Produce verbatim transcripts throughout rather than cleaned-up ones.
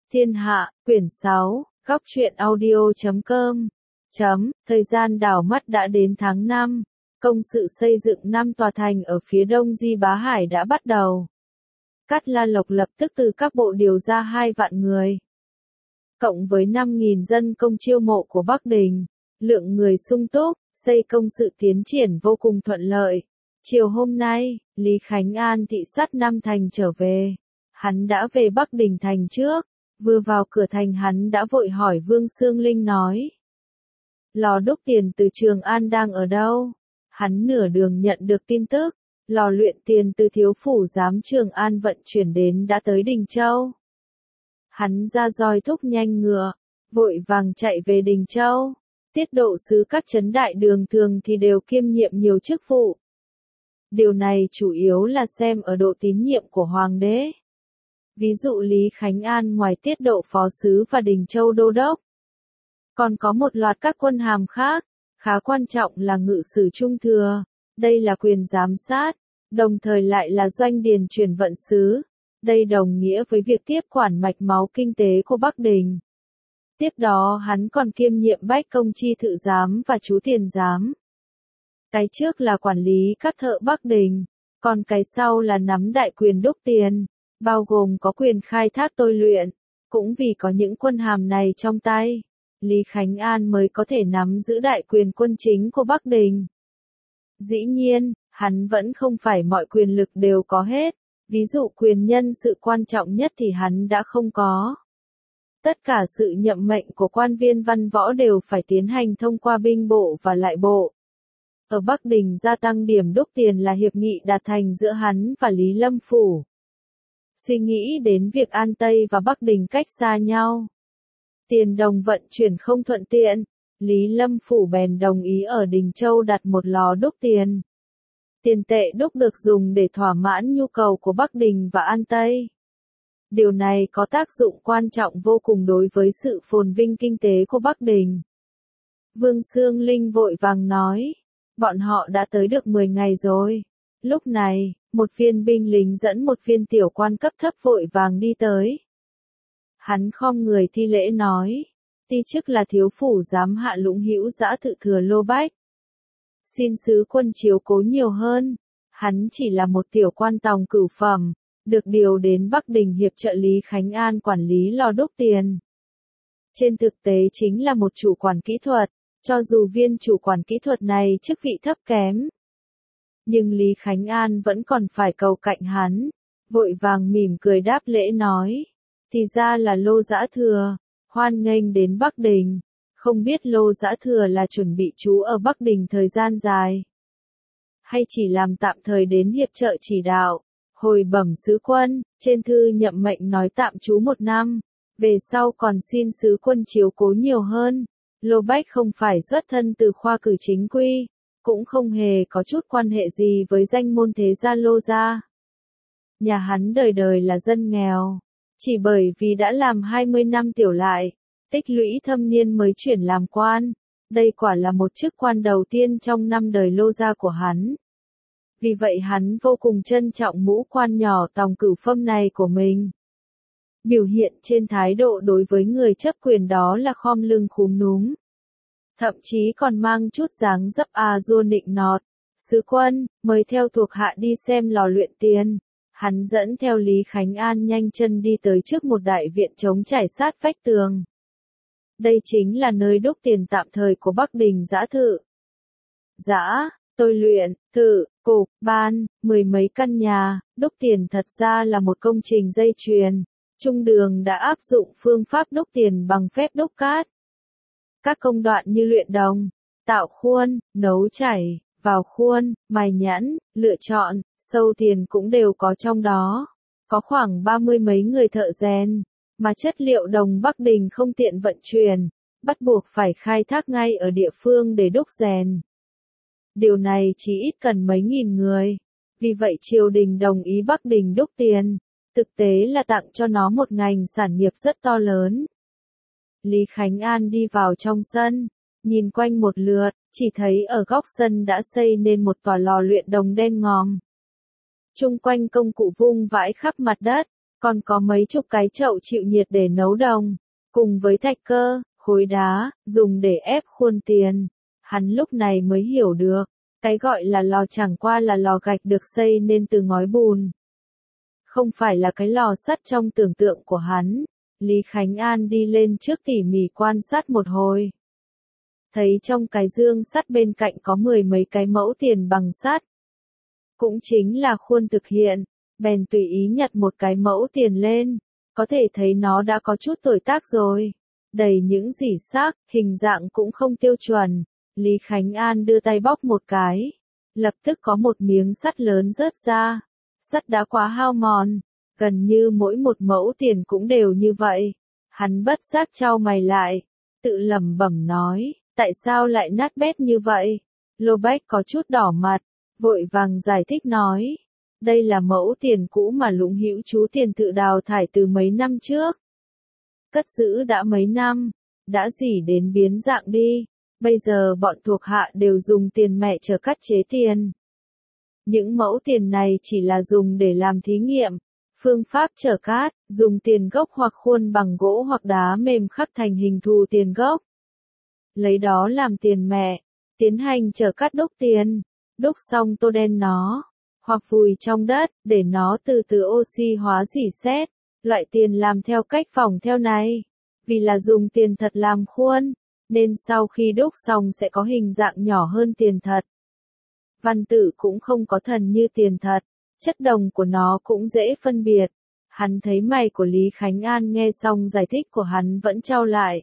Thiên Hạ, quyển sáu, góc truyện audio chấm com. Chấm, thời gian đảo mắt đã đến tháng năm. Công sự xây dựng năm tòa thành ở phía đông Di Bá Hải đã bắt đầu. Cát La Lộc lập tức từ các bộ điều ra hai vạn người. Cộng với năm nghìn dân công chiêu mộ của Bắc Đình, lượng người sung túc, xây công sự tiến triển vô cùng thuận lợi. Chiều hôm nay, Lý Khánh An thị sát năm thành trở về. Hắn đã về Bắc Đình thành trước, vừa vào cửa thành hắn đã vội hỏi Vương Xương Linh nói. Lò đúc tiền từ Trường An đang ở đâu? Hắn nửa đường nhận được tin tức, lò luyện tiền từ thiếu phủ giám Trường An vận chuyển đến đã tới Đình Châu. Hắn ra roi thúc nhanh ngựa, vội vàng chạy về Đình Châu. Tiết độ sứ các trấn đại đường thường thì đều kiêm nhiệm nhiều chức vụ. Điều này chủ yếu là xem ở độ tín nhiệm của Hoàng đế. Ví dụ Lý Khánh An ngoài tiết độ phó sứ và Đình Châu đô đốc, còn có một loạt các quân hàm khác, khá quan trọng là ngự sử trung thừa, đây là quyền giám sát, đồng thời lại là doanh điền chuyển vận sứ, đây đồng nghĩa với việc tiếp quản mạch máu kinh tế của Bắc Đình. Tiếp đó hắn còn kiêm nhiệm bách công chi thự giám và chú tiền giám. Cái trước là quản lý các thợ Bắc Đình, còn cái sau là nắm đại quyền đúc tiền, bao gồm có quyền khai thác tôi luyện. Cũng vì có những quân hàm này trong tay, Lý Khánh An mới có thể nắm giữ đại quyền quân chính của Bắc Đình. Dĩ nhiên, hắn vẫn không phải mọi quyền lực đều có hết, ví dụ quyền nhân sự quan trọng nhất thì hắn đã không có. Tất cả sự nhậm mệnh của quan viên văn võ đều phải tiến hành thông qua binh bộ và lại bộ. Ở Bắc Đình gia tăng điểm đúc tiền là hiệp nghị đạt thành giữa hắn và Lý Lâm Phủ. Suy nghĩ đến việc An Tây và Bắc Đình cách xa nhau, tiền đồng vận chuyển không thuận tiện, Lý Lâm Phủ bèn đồng ý ở Đình Châu đặt một lò đúc tiền. Tiền tệ đúc được dùng để thỏa mãn nhu cầu của Bắc Đình và An Tây. Điều này có tác dụng quan trọng vô cùng đối với sự phồn vinh kinh tế của Bắc Đình. Vương Xương Linh vội vàng nói, bọn họ đã tới được mười ngày rồi. Lúc này, một viên binh lính dẫn một viên tiểu quan cấp thấp vội vàng đi tới. Hắn khom người thi lễ nói, ti chức là thiếu phủ giám Hạ Lũng Hữu Dã Tự Thừa Lô Bách. Xin sứ quân chiếu cố nhiều hơn, hắn chỉ là một tiểu quan tòng cửu phẩm, được điều đến Bắc Đình hiệp trợ Lý Khánh An quản lý lò đúc tiền. Trên thực tế chính là một chủ quản kỹ thuật, cho dù viên chủ quản kỹ thuật này chức vị thấp kém. Nhưng Lý Khánh An vẫn còn phải cầu cạnh hắn, vội vàng mỉm cười đáp lễ nói, thì ra là Lô Dã Thừa, hoan nghênh đến Bắc Đình, không biết Lô Dã Thừa là chuẩn bị trú ở Bắc Đình thời gian dài, hay chỉ làm tạm thời đến hiệp trợ chỉ đạo. Hồi bẩm sứ quân, trên thư nhậm mệnh nói tạm trú một năm, về sau còn xin sứ quân chiếu cố nhiều hơn. Lô Bách không phải xuất thân từ khoa cử chính quy, cũng không hề có chút quan hệ gì với danh môn thế gia Lô gia. Nhà hắn đời đời là dân nghèo, chỉ bởi vì đã làm hai mươi năm tiểu lại, tích lũy thâm niên mới chuyển làm quan. Đây quả là một chức quan đầu tiên trong năm đời Lô gia của hắn. Vì vậy hắn vô cùng trân trọng mũ quan nhỏ tòng cửu phẩm này của mình. Biểu hiện trên thái độ đối với người chấp quyền đó là khom lưng khúm núm. Thậm chí còn mang chút dáng dấp à dua nịnh nọt. Sứ quân, mời theo thuộc hạ đi xem lò luyện tiền. Hắn dẫn theo Lý Khánh An nhanh chân đi tới trước một đại viện trống trải sát vách tường. Đây chính là nơi đúc tiền tạm thời của Bắc Đình Dã Thự. Dã, tôi luyện, thự, cục, ban, mười mấy căn nhà, đúc tiền thật ra là một công trình dây chuyền. Trung đường đã áp dụng phương pháp đúc tiền bằng phép đúc cát. Các công đoạn như luyện đồng, tạo khuôn, nấu chảy, vào khuôn, mài nhẵn, lựa chọn, sâu tiền cũng đều có trong đó. Có khoảng ba mươi mấy người thợ rèn, mà chất liệu đồng Bắc Đình không tiện vận chuyển, bắt buộc phải khai thác ngay ở địa phương để đúc rèn. Điều này chỉ ít cần mấy nghìn người, vì vậy triều đình đồng ý Bắc Đình đúc tiền. Thực tế là tặng cho nó một ngành sản nghiệp rất to lớn. Lý Khánh An đi vào trong sân, nhìn quanh một lượt, chỉ thấy ở góc sân đã xây nên một tòa lò luyện đồng đen ngòm. Chung quanh công cụ vung vãi khắp mặt đất, Còn có mấy chục cái chậu chịu nhiệt để nấu đồng, cùng với thạch cơ, khối đá, dùng để ép khuôn tiền. Hắn lúc này mới hiểu được, cái gọi là lò chẳng qua là lò gạch được xây nên từ ngói bùn. Không phải là cái lò sắt trong tưởng tượng của hắn. Lý Khánh An đi lên trước tỉ mỉ quan sát một hồi. Thấy trong cái dương sắt bên cạnh có mười mấy cái mẫu tiền bằng sắt. Cũng chính là khuôn thực hiện, bèn tùy ý nhặt một cái mẫu tiền lên, có thể thấy nó đã có chút tuổi tác rồi. Đầy những rỉ sác, hình dạng cũng không tiêu chuẩn. Lý Khánh An đưa tay bóp một cái. Lập tức có một miếng sắt lớn rớt ra. Sắt đã quá hao mòn. Gần như mỗi một mẫu tiền cũng đều như vậy. Hắn bất giác chau mày lại. Tự lẩm bẩm nói, tại sao lại nát bét như vậy? Lô Bách có chút đỏ mặt. Vội vàng giải thích nói. Đây là mẫu tiền cũ mà Lũng Hữu chú tiền tự đào thải từ mấy năm trước. Cất giữ đã mấy năm. Đã rỉ đến biến dạng đi. Bây giờ bọn thuộc hạ đều dùng tiền mẹ chờ cắt chế tiền. Những mẫu tiền này chỉ là dùng để làm thí nghiệm. Phương pháp trở cát, dùng tiền gốc hoặc khuôn bằng gỗ hoặc đá mềm khắc thành hình thù tiền gốc. Lấy đó làm tiền mẹ, tiến hành trở cát đúc tiền, đúc xong tô đen nó, hoặc vùi trong đất, để nó từ từ oxy hóa rỉ sét. Loại tiền làm theo cách phỏng theo này, vì là dùng tiền thật làm khuôn, nên sau khi đúc xong sẽ có hình dạng nhỏ hơn tiền thật. Văn tự cũng không có thần như tiền thật. Chất đồng của nó cũng dễ phân biệt. Hắn thấy mày của Lý Khánh An nghe xong giải thích của hắn vẫn chau lại.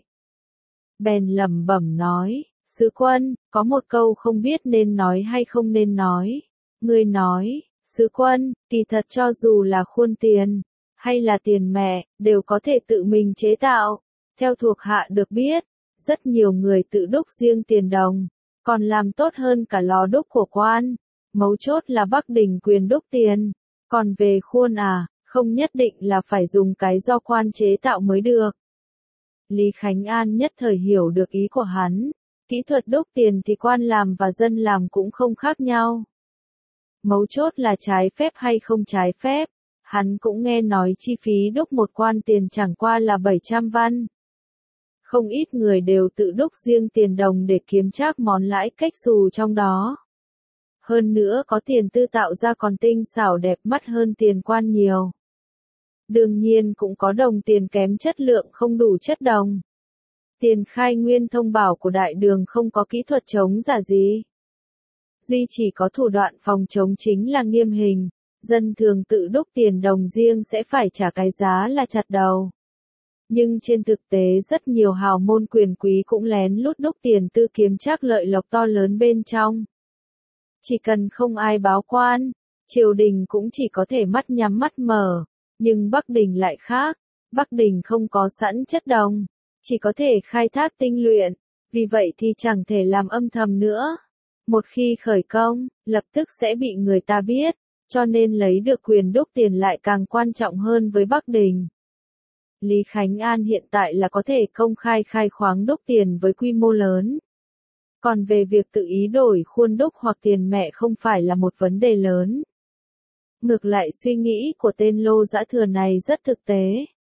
Bèn lẩm bẩm nói, sứ quân, có một câu không biết nên nói hay không nên nói. Ngươi nói, sứ quân, kỳ thật cho dù là khuôn tiền, hay là tiền mẹ, đều có thể tự mình chế tạo. Theo thuộc hạ được biết, rất nhiều người tự đúc riêng tiền đồng, còn làm tốt hơn cả lò đúc của quan. Mấu chốt là Bắc Đình quyền đúc tiền, còn về khuôn à, không nhất định là phải dùng cái do quan chế tạo mới được. Lý Khánh An nhất thời hiểu được ý của hắn, kỹ thuật đúc tiền thì quan làm và dân làm cũng không khác nhau. Mấu chốt là trái phép hay không trái phép, hắn cũng nghe nói chi phí đúc một quan tiền chẳng qua là bảy trăm văn. Không ít người đều tự đúc riêng tiền đồng để kiếm trác món lãi cách xù trong đó. Hơn nữa có tiền tư tạo ra còn tinh xảo đẹp mắt hơn tiền quan nhiều. Đương nhiên cũng có đồng tiền kém chất lượng không đủ chất đồng. Tiền khai nguyên thông bảo của đại đường không có kỹ thuật chống giả gì. Duy chỉ có thủ đoạn phòng chống chính là nghiêm hình. Dân thường tự đúc tiền đồng riêng sẽ phải trả cái giá là chặt đầu. Nhưng trên thực tế rất nhiều hào môn quyền quý cũng lén lút đúc tiền tư kiếm trác lợi lộc to lớn bên trong. Chỉ cần không ai báo quan, triều đình cũng chỉ có thể mắt nhắm mắt mở, nhưng Bắc Đình lại khác, Bắc Đình không có sẵn chất đồng, chỉ có thể khai thác tinh luyện, vì vậy thì chẳng thể làm âm thầm nữa. Một khi khởi công, lập tức sẽ bị người ta biết, cho nên lấy được quyền đúc tiền lại càng quan trọng hơn với Bắc Đình. Lý Khánh An hiện tại là có thể công khai khai khoáng đúc tiền với quy mô lớn. Còn về việc tự ý đổi khuôn đúc hoặc tiền mẹ không phải là một vấn đề lớn. Ngược lại suy nghĩ của tên Lô Dã Thừa này rất thực tế.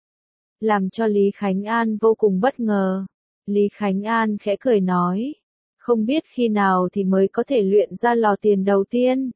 Làm cho Lý Khánh An vô cùng bất ngờ. Lý Khánh An khẽ cười nói. Không biết khi nào thì mới có thể luyện ra lò tiền đầu tiên.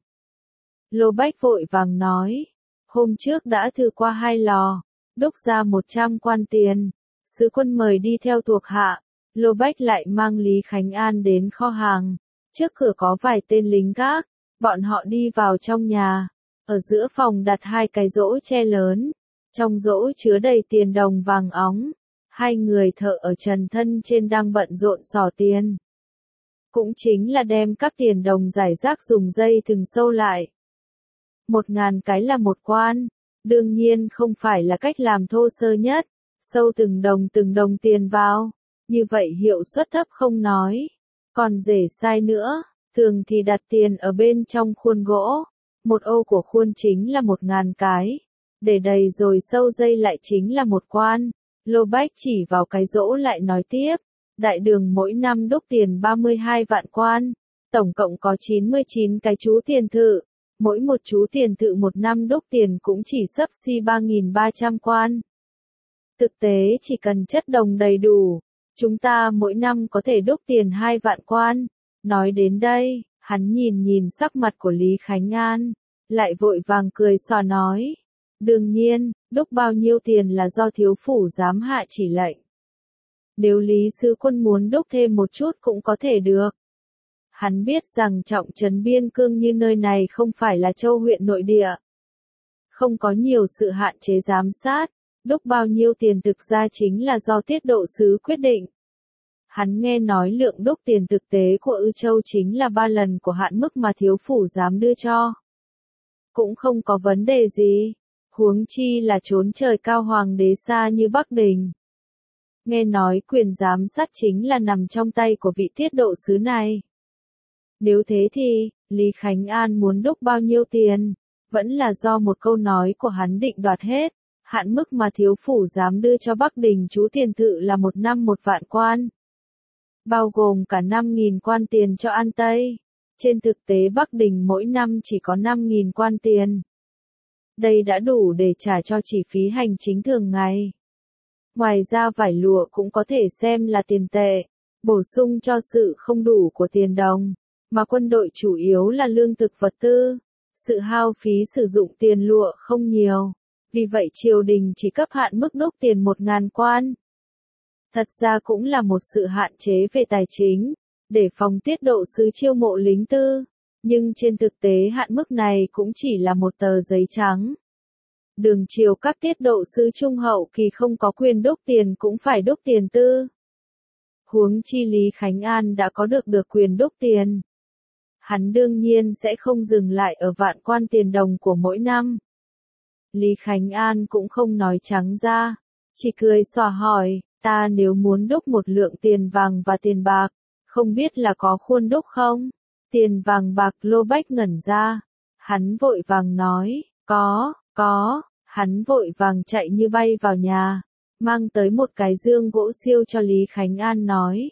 Lô Bách vội vàng nói. Hôm trước đã thử qua hai lò, đúc ra một trăm quan tiền. Sứ quân mời đi theo thuộc hạ. Lô Bách lại mang Lý Khánh An đến kho hàng. Trước cửa có vài tên lính gác. Bọn họ đi vào trong nhà. Ở giữa phòng đặt hai cái rỗ tre lớn. Trong rỗ chứa đầy tiền đồng vàng óng. Hai người thợ ở trần thân trên đang bận rộn xỏ tiền. Cũng chính là đem các tiền đồng rải rác dùng dây thừng sâu lại. Một ngàn cái là một quan. Đương nhiên không phải là cách làm thô sơ nhất. Sâu từng đồng từng đồng tiền vào. Như vậy hiệu suất thấp không nói. Còn rể sai nữa. Thường thì đặt tiền ở bên trong khuôn gỗ. Một ô của khuôn chính là một ngàn cái. Để đầy rồi sâu dây lại chính là một quan. Lô Bách chỉ vào cái rỗ lại nói tiếp. Đại đường mỗi năm đúc tiền ba mươi hai vạn quan. Tổng cộng có chín mươi chín cái chú tiền thự. mỗi một chú tiền tự một năm đúc tiền cũng chỉ xấp xi ba nghìn ba trăm quan. Thực tế chỉ cần chất đồng đầy đủ, chúng ta mỗi năm có thể đúc tiền hai vạn quan. Nói đến đây, hắn nhìn nhìn sắc mặt của Lý Khánh An, lại vội vàng cười xòa nói. Đương nhiên, đúc bao nhiêu tiền là do thiếu phủ giám hạ chỉ lệnh. Nếu Lý Sứ Quân muốn đúc thêm một chút cũng có thể được. Hắn biết rằng trọng trấn biên cương như nơi này không phải là châu huyện nội địa. Không có nhiều sự hạn chế giám sát, đúc bao nhiêu tiền thực ra chính là do tiết độ sứ quyết định. Hắn nghe nói lượng đúc tiền thực tế của Ư Châu chính là ba lần của hạn mức mà thiếu phủ dám đưa cho. Cũng không có vấn đề gì, huống chi là trốn trời cao hoàng đế xa như Bắc Đình. Nghe nói quyền giám sát chính là nằm trong tay của vị tiết độ sứ này. Nếu thế thì, Lý Khánh An muốn đúc bao nhiêu tiền, vẫn là do một câu nói của hắn định đoạt hết. Hạn mức mà thiếu phủ dám đưa cho Bắc Đình chú tiền thự là một năm một vạn quan. Bao gồm cả năm nghìn quan tiền cho An Tây. Trên thực tế Bắc Đình mỗi năm chỉ có năm nghìn quan tiền. Đây đã đủ để trả cho chi phí hành chính thường ngày. Ngoài ra vải lụa cũng có thể xem là tiền tệ, bổ sung cho sự không đủ của tiền đồng, mà quân đội chủ yếu là lương thực vật tư. Sự hao phí sử dụng tiền lụa không nhiều, vì vậy triều đình chỉ cấp hạn mức đúc tiền một ngàn quan. Thật ra cũng là một sự hạn chế về tài chính, để phòng tiết độ sứ chiêu mộ lính tư, nhưng trên thực tế hạn mức này cũng chỉ là một tờ giấy trắng. Đường triều các tiết độ sứ trung hậu kỳ không có quyền đúc tiền cũng phải đúc tiền tư. Huống chi Lý Khánh An đã có được được quyền đúc tiền. Hắn đương nhiên sẽ không dừng lại ở vạn quan tiền đồng của mỗi năm. Lý Khánh An cũng không nói trắng ra, chỉ cười xòa hỏi, ta nếu muốn đúc một lượng tiền vàng và tiền bạc, không biết là có khuôn đúc không? Tiền vàng bạc Lô Bách ngẩn ra, hắn vội vàng nói, có, có, hắn vội vàng chạy như bay vào nhà, mang tới một cái dương gỗ siêu cho Lý Khánh An nói.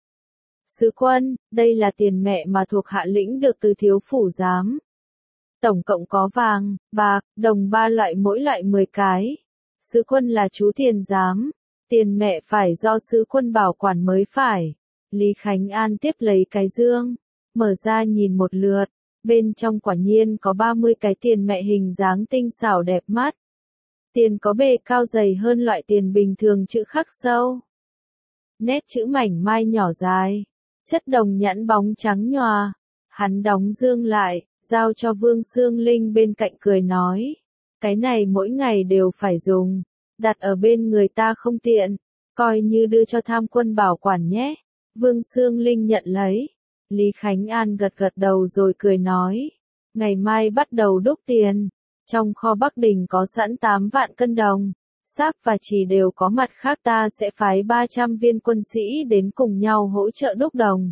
Sứ quân, đây là tiền mẹ mà thuộc hạ lĩnh được từ thiếu phủ giám. Tổng cộng có vàng, bạc, đồng ba loại mỗi loại mười cái. Sứ quân là chú tiền giám, tiền mẹ phải do sứ quân bảo quản mới phải. Lý Khánh An tiếp lấy cái dương, mở ra nhìn một lượt, bên trong quả nhiên có ba mươi cái tiền mẹ hình dáng tinh xảo đẹp mắt. Tiền có bề cao dày hơn loại tiền bình thường chữ khắc sâu. Nét chữ mảnh mai nhỏ dài, chất đồng nhẵn bóng trắng nhòa. Hắn đóng dương lại, giao cho Vương Xương Linh bên cạnh cười nói. Cái này mỗi ngày đều phải dùng, đặt ở bên người ta không tiện, coi như đưa cho tham quân bảo quản nhé. Vương Xương Linh nhận lấy. Lý Khánh An gật gật đầu rồi cười nói. Ngày mai bắt đầu đúc tiền. Trong kho Bắc Đình có sẵn tám vạn cân đồng. Sáp và Trì đều có, mặt khác ta sẽ phái ba trăm viên quân sĩ đến cùng nhau hỗ trợ đúc đồng.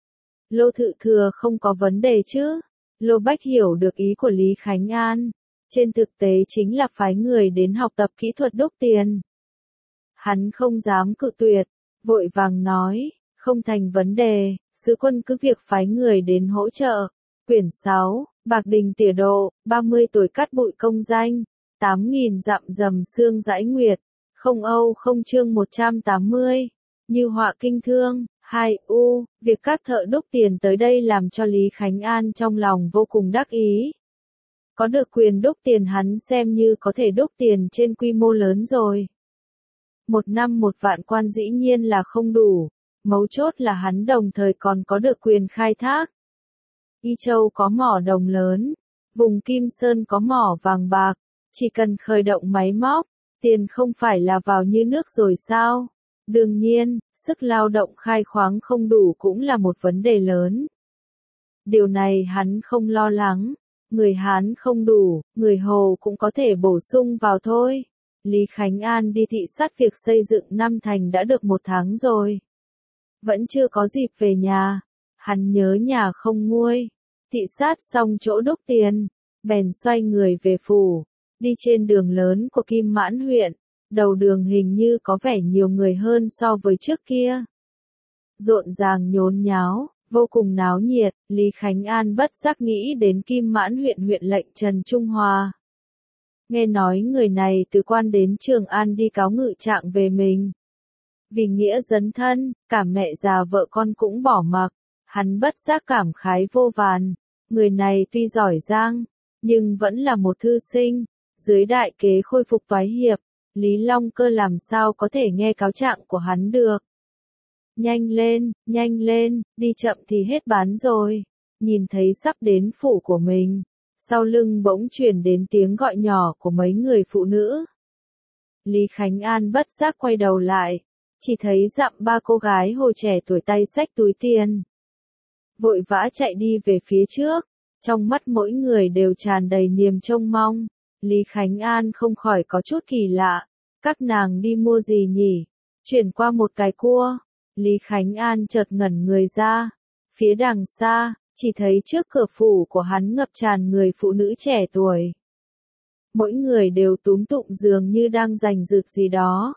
Lô Thự Thừa không có vấn đề chứ? Lô Bách hiểu được ý của Lý Khánh An. Trên thực tế chính là phái người đến học tập kỹ thuật đúc tiền. Hắn không dám cự tuyệt, vội vàng nói, không thành vấn đề, sứ quân cứ việc phái người đến hỗ trợ. Quyển sáu, Bạc Đình Tỉa Độ, ba mươi tuổi cắt bụi công danh, tám nghìn dặm dầm sương dãi nguyệt, không Âu không chương một trăm tám mươi, như họa kinh thương. Hai U, việc các thợ đúc tiền tới đây làm cho Lý Khánh An trong lòng vô cùng đắc ý. Có được quyền đúc tiền hắn xem như có thể đúc tiền trên quy mô lớn rồi. Một năm một vạn quan dĩ nhiên là không đủ, mấu chốt là hắn đồng thời còn có được quyền khai thác. Y Châu có mỏ đồng lớn, vùng Kim Sơn có mỏ vàng bạc, chỉ cần khởi động máy móc, tiền không phải là vào như nước rồi sao? Đương nhiên, sức lao động khai khoáng không đủ cũng là một vấn đề lớn. Điều này hắn không lo lắng, người Hán không đủ, người Hồ cũng có thể bổ sung vào thôi. Lý Khánh An đi thị sát việc xây dựng Nam Thành đã được một tháng rồi. Vẫn chưa có dịp về nhà, hắn nhớ nhà không nguôi. Thị sát xong chỗ đúc tiền, bèn xoay người về phủ, đi trên đường lớn của Kim Mãn huyện. Đầu đường hình như có vẻ nhiều người hơn so với trước kia. Rộn ràng nhốn nháo, Vô cùng náo nhiệt, Lý Khánh An bất giác nghĩ đến Kim Mãn huyện huyện lệnh Trần Trung Hòa. Nghe nói người này từ quan đến Trường An đi cáo ngự trạng về mình. Vì nghĩa dấn thân, cả mẹ già vợ con cũng bỏ mặc, hắn bất giác cảm khái vô vàn. Người này tuy giỏi giang, nhưng vẫn là một thư sinh, dưới đại kế khôi phục toái hiệp, Lý Long Cơ làm sao có thể nghe cáo trạng của hắn được. Nhanh lên, nhanh lên, đi chậm thì hết bán rồi. Nhìn thấy sắp đến phủ của mình, sau lưng bỗng truyền đến tiếng gọi nhỏ của mấy người phụ nữ. Lý Khánh An bất giác quay đầu lại, chỉ thấy dặm ba cô gái hồi trẻ tuổi tay xách túi tiền. Vội vã chạy đi về phía trước, trong mắt mỗi người đều tràn đầy niềm trông mong. Lý Khánh An không khỏi có chút kỳ lạ, các nàng đi mua gì nhỉ? Chuyển qua một cái cua, Lý Khánh An chợt ngẩn người ra, phía đằng xa, chỉ thấy trước cửa phủ của hắn ngập tràn người phụ nữ trẻ tuổi. Mỗi người đều túm tụng dường như đang giành giật gì đó.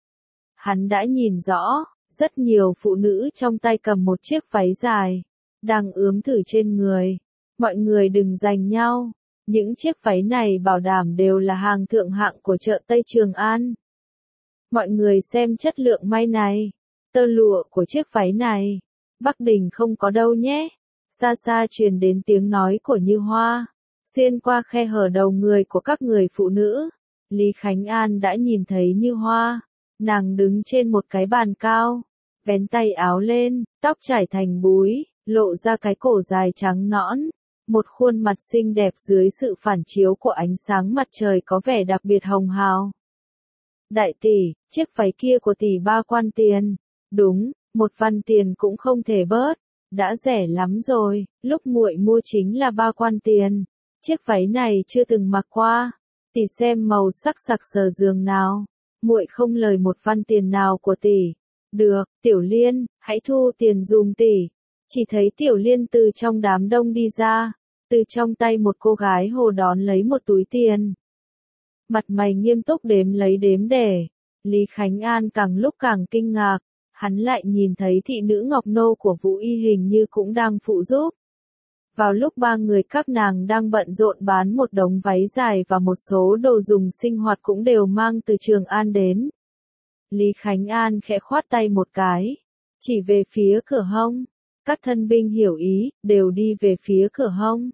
Hắn đã nhìn rõ, rất nhiều phụ nữ trong tay cầm một chiếc váy dài, đang ướm thử trên người. Mọi người đừng giành nhau, những chiếc váy này bảo đảm đều là hàng thượng hạng của chợ Tây Trường An. Mọi người xem chất lượng may này, tơ lụa của chiếc váy này, Bắc Đình không có đâu nhé. Xa xa truyền đến tiếng nói của Như Hoa, xuyên qua khe hở đầu người của các người phụ nữ. Lý Khánh An đã nhìn thấy Như Hoa, nàng đứng trên một cái bàn cao, vén tay áo lên, tóc trải thành búi, lộ ra cái cổ dài trắng nõn, một khuôn mặt xinh đẹp dưới sự phản chiếu của ánh sáng mặt trời có vẻ đặc biệt hồng hào. Đại tỷ, chiếc váy kia của tỷ ba quan tiền. Đúng, một văn tiền cũng không thể bớt, đã rẻ lắm rồi, lúc muội mua chính là ba quan tiền. Chiếc váy này chưa từng mặc qua, tỷ xem màu sắc sặc sờ giường nào, muội không lời một văn tiền nào của tỷ. Được, Tiểu Liên, hãy thu tiền dùm tỷ. Chỉ thấy Tiểu Liên từ trong đám đông đi ra, từ trong tay một cô gái hồ đón lấy một túi tiền. Mặt mày nghiêm túc đếm lấy đếm để. Lý Khánh An càng lúc càng kinh ngạc, hắn lại nhìn thấy thị nữ Ngọc Nô của Vũ Y hình như cũng đang phụ giúp. Vào lúc ba người các nàng đang bận rộn bán một đống váy dài và một số đồ dùng sinh hoạt cũng đều mang từ Trường An đến. Lý Khánh An khẽ khoát tay một cái, chỉ về phía cửa hông. Các thân binh hiểu ý, đều đi về phía cửa hông.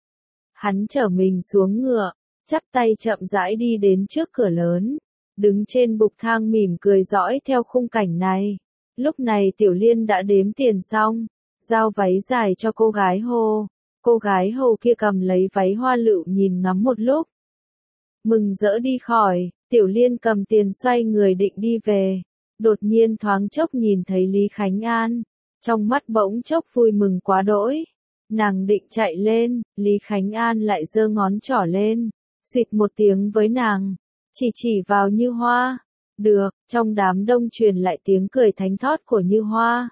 Hắn chở mình xuống ngựa, chắp tay chậm rãi đi đến trước cửa lớn, đứng trên bục thang mỉm cười dõi theo khung cảnh này. Lúc này Tiểu Liên đã đếm tiền xong, giao váy dài cho cô gái hồ. Cô gái hồ kia cầm lấy váy hoa lựu nhìn ngắm một lúc. Mừng rỡ đi khỏi, Tiểu Liên cầm tiền xoay người định đi về. Đột nhiên thoáng chốc nhìn thấy Lý Khánh An, trong mắt bỗng chốc vui mừng quá đỗi. Nàng định chạy lên, Lý Khánh An lại giơ ngón trỏ lên, xịt một tiếng với nàng, chỉ chỉ vào Như Hoa. Được, trong đám đông truyền lại tiếng cười thánh thót của Như Hoa.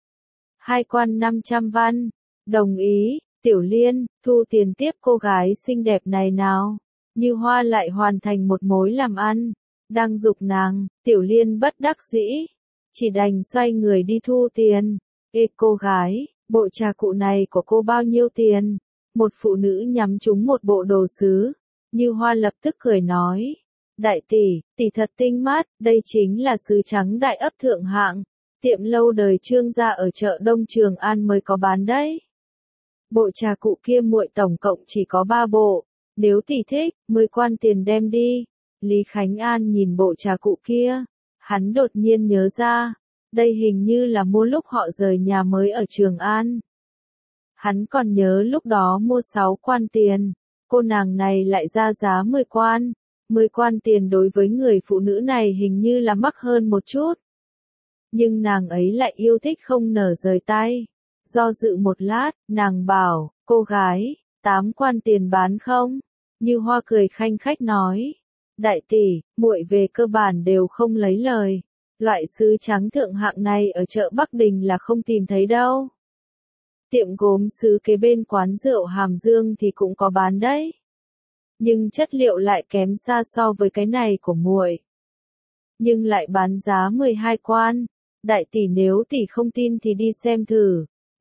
Hai quan năm trăm văn, đồng ý, Tiểu Liên, thu tiền tiếp cô gái xinh đẹp này nào. Như Hoa lại hoàn thành một mối làm ăn, đang giục nàng, Tiểu Liên bất đắc dĩ, chỉ đành xoay người đi thu tiền. Ê cô gái, bộ trà cụ này của cô bao nhiêu tiền? Một phụ nữ nhắm trúng một bộ đồ sứ. Như Hoa lập tức cười nói, đại tỷ, tỷ thật tinh mắt, đây chính là sứ trắng đại ấp thượng hạng, tiệm lâu đời Trương gia ở chợ Đông Trường An mới có bán đấy. Bộ trà cụ kia muội tổng cộng chỉ có ba bộ, nếu tỷ thích, mười quan tiền đem đi. Lý Khánh An nhìn bộ trà cụ kia, hắn đột nhiên nhớ ra, đây hình như là mua lúc họ rời nhà mới ở Trường An. Hắn còn nhớ lúc đó mua sáu quan tiền, cô nàng này lại ra giá mười quan. mười quan tiền đối với người phụ nữ này hình như là mắc hơn một chút. Nhưng nàng ấy lại yêu thích không nở rời tay. Do dự một lát, nàng bảo, cô gái, tám quan tiền bán không? Như Hoa cười khanh khách nói, đại tỷ, muội về cơ bản đều không lấy lời. Loại sứ trắng thượng hạng này ở chợ Bắc Đình là không tìm thấy đâu. Tiệm gốm sứ kế bên quán rượu Hàm Dương thì cũng có bán đấy. Nhưng chất liệu lại kém xa so với cái này của muội. Nhưng lại bán giá mười hai quan. Đại tỷ nếu tỷ không tin thì đi xem thử.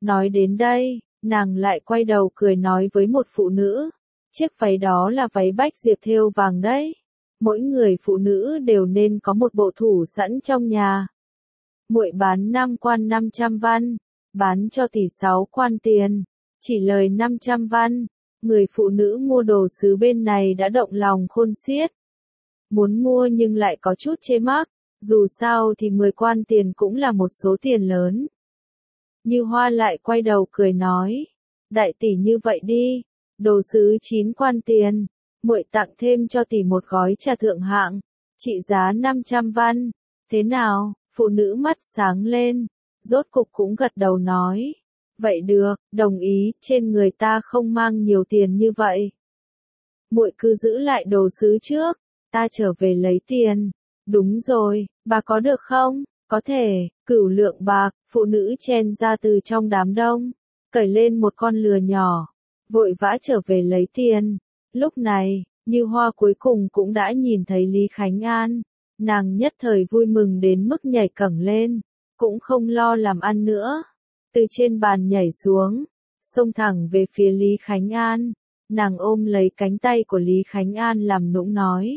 Nói đến đây, nàng lại quay đầu cười nói với một phụ nữ, chiếc váy đó là váy bách diệp thêu vàng đấy. Mỗi người phụ nữ đều nên có một bộ thủ sẵn trong nhà. Muội bán năm quan năm trăm văn, bán cho tỷ sáu quan tiền, chỉ lời năm trăm văn. Người phụ nữ mua đồ sứ bên này đã động lòng khôn xiết. Muốn mua nhưng lại có chút chê mắc, dù sao thì mười quan tiền cũng là một số tiền lớn. Như Hoa lại quay đầu cười nói, đại tỷ như vậy đi, đồ sứ chín quan tiền, muội tặng thêm cho tỷ một gói trà thượng hạng, trị giá năm trăm văn, thế nào? Phụ nữ mắt sáng lên, rốt cục cũng gật đầu nói, vậy được, đồng ý, trên người ta không mang nhiều tiền như vậy. Muội cứ giữ lại đồ sứ trước, ta trở về lấy tiền. Đúng rồi, bà có được không? Có thể, cửu lượng bạc, phụ nữ chen ra từ trong đám đông, cởi lên một con lừa nhỏ, vội vã trở về lấy tiền. Lúc này, Như Hoa cuối cùng cũng đã nhìn thấy Lý Khánh An, nàng nhất thời vui mừng đến mức nhảy cẫng lên, cũng không lo làm ăn nữa. Từ trên bàn nhảy xuống, xông thẳng về phía Lý Khánh An, nàng ôm lấy cánh tay của Lý Khánh An làm nũng nói.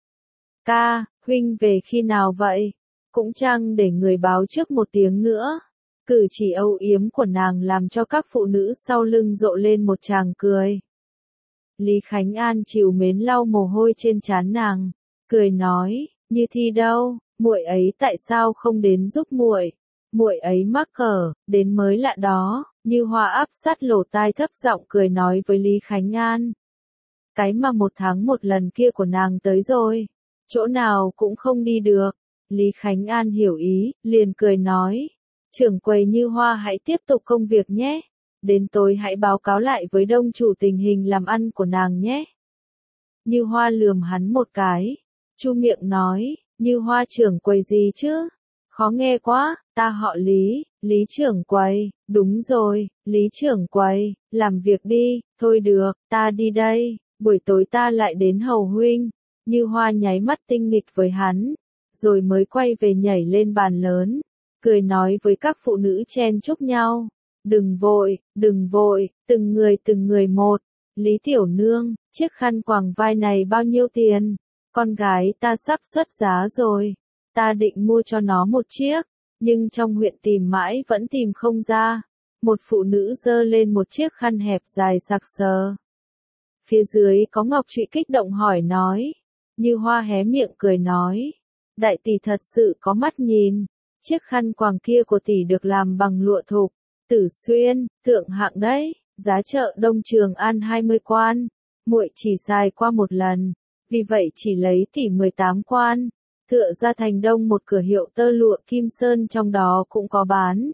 Ca, huynh về khi nào vậy? Cũng chăng để người báo trước một tiếng nữa. Cử chỉ âu yếm của nàng làm cho các phụ nữ sau lưng rộ lên một tràng cười. Lý Khánh An trìu mến lau mồ hôi trên trán nàng, cười nói, Như Thi đâu, muội ấy tại sao không đến giúp muội? Muội ấy mắc cỡ, đến mới lạ đó. Như Hoa áp sát lỗ tai thấp giọng cười nói với Lý Khánh An. Cái mà một tháng một lần kia của nàng tới rồi, chỗ nào cũng không đi được. Lý Khánh An hiểu ý, liền cười nói, trưởng quầy Như Hoa hãy tiếp tục công việc nhé, đến tối hãy báo cáo lại với đông chủ tình hình làm ăn của nàng nhé. Như Hoa lườm hắn một cái, chu miệng nói, Như Hoa trưởng quầy gì chứ? Khó nghe quá, ta họ Lý, Lý trưởng quầy, đúng rồi, Lý trưởng quầy, làm việc đi, thôi được, ta đi đây, buổi tối ta lại đến hầu huynh. Như Hoa nháy mắt tinh nghịch với hắn, rồi mới quay về nhảy lên bàn lớn, cười nói với các phụ nữ chen chúc nhau, đừng vội, đừng vội, từng người từng người một. Lý tiểu nương, chiếc khăn quàng vai này bao nhiêu tiền? Con gái ta sắp xuất giá rồi, ta định mua cho nó một chiếc, nhưng trong huyện tìm mãi vẫn tìm không ra. Một phụ nữ giơ lên một chiếc khăn hẹp dài sặc sỡ. Phía dưới có Ngọc Trụy kích động hỏi nói. Như Hoa hé miệng cười nói, đại tỷ thật sự có mắt nhìn, chiếc khăn quàng kia của tỷ được làm bằng lụa thục, Tử Xuyên, thượng hạng đấy, giá chợ Đông Trường An hai mươi quan, muội chỉ xài qua một lần, vì vậy chỉ lấy tỷ mười tám quan. Tựa ra thành Đông một cửa hiệu tơ lụa Kim Sơn trong đó cũng có bán.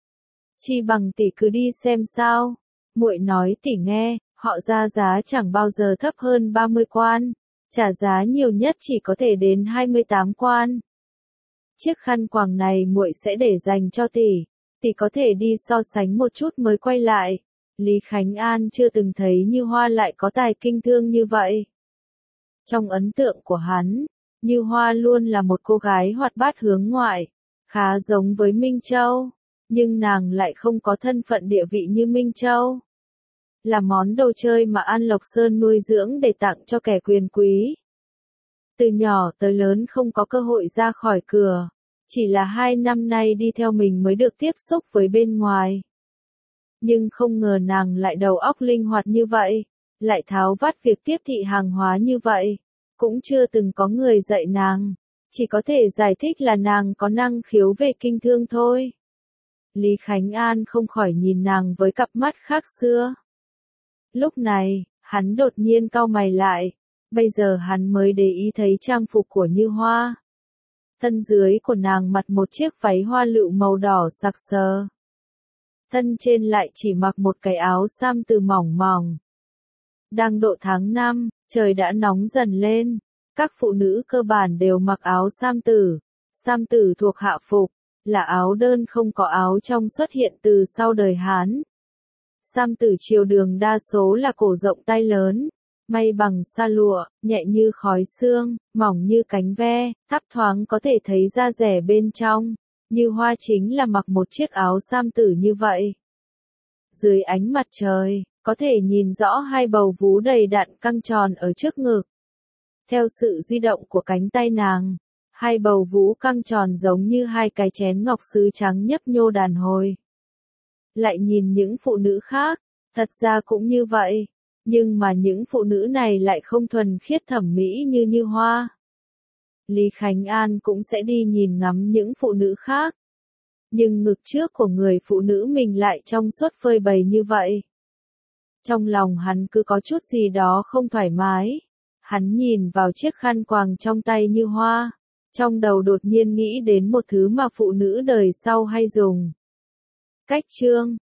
Chi bằng tỷ cứ đi xem sao. Muội nói tỷ nghe, họ ra giá chẳng bao giờ thấp hơn ba mươi quan. Trả giá nhiều nhất chỉ có thể đến hai mươi tám quan. Chiếc khăn quàng này muội sẽ để dành cho tỷ, tỷ có thể đi so sánh một chút mới quay lại. Lý Khánh An chưa từng thấy Như Hoa lại có tài kinh thương như vậy. Trong ấn tượng của hắn, Như Hoa luôn là một cô gái hoạt bát hướng ngoại, khá giống với Minh Châu, nhưng nàng lại không có thân phận địa vị như Minh Châu. Là món đồ chơi mà An Lộc Sơn nuôi dưỡng để tặng cho kẻ quyền quý. Từ nhỏ tới lớn không có cơ hội ra khỏi cửa, chỉ là hai năm nay đi theo mình mới được tiếp xúc với bên ngoài. Nhưng không ngờ nàng lại đầu óc linh hoạt như vậy, lại tháo vát việc tiếp thị hàng hóa như vậy, cũng chưa từng có người dạy nàng, chỉ có thể giải thích là nàng có năng khiếu về kinh thương thôi. Lý Khánh An không khỏi nhìn nàng với cặp mắt khác xưa. Lúc này, hắn đột nhiên cau mày lại, bây giờ hắn mới để ý thấy trang phục của Như Hoa. Thân dưới của nàng mặc một chiếc váy hoa lựu màu đỏ sặc sỡ. Thân trên lại chỉ mặc một cái áo sam từ mỏng mỏng. Đang độ tháng năm, trời đã nóng dần lên, các phụ nữ cơ bản đều mặc áo sam tử. Sam tử thuộc hạ phục, là áo đơn không có áo trong xuất hiện từ sau đời Hán. Sam tử triều đường đa số là cổ rộng tay lớn, may bằng sa lụa, nhẹ như khói sương, mỏng như cánh ve, thấp thoáng có thể thấy da rẻ bên trong. Như Hoa chính là mặc một chiếc áo sam tử như vậy. Dưới ánh mặt trời, có thể nhìn rõ hai bầu vú đầy đặn căng tròn ở trước ngực. Theo sự di động của cánh tay nàng, hai bầu vú căng tròn giống như hai cái chén ngọc sứ trắng nhấp nhô đàn hồi. Lại nhìn những phụ nữ khác, thật ra cũng như vậy, nhưng mà những phụ nữ này lại không thuần khiết thẩm mỹ như Như Hoa. Lý Khánh An cũng sẽ đi nhìn ngắm những phụ nữ khác. Nhưng ngực trước của người phụ nữ mình lại trong suốt phơi bày như vậy. Trong lòng hắn cứ có chút gì đó không thoải mái. Hắn nhìn vào chiếc khăn quàng trong tay Như Hoa. Trong đầu đột nhiên nghĩ đến một thứ mà phụ nữ đời sau hay dùng. Cách trương.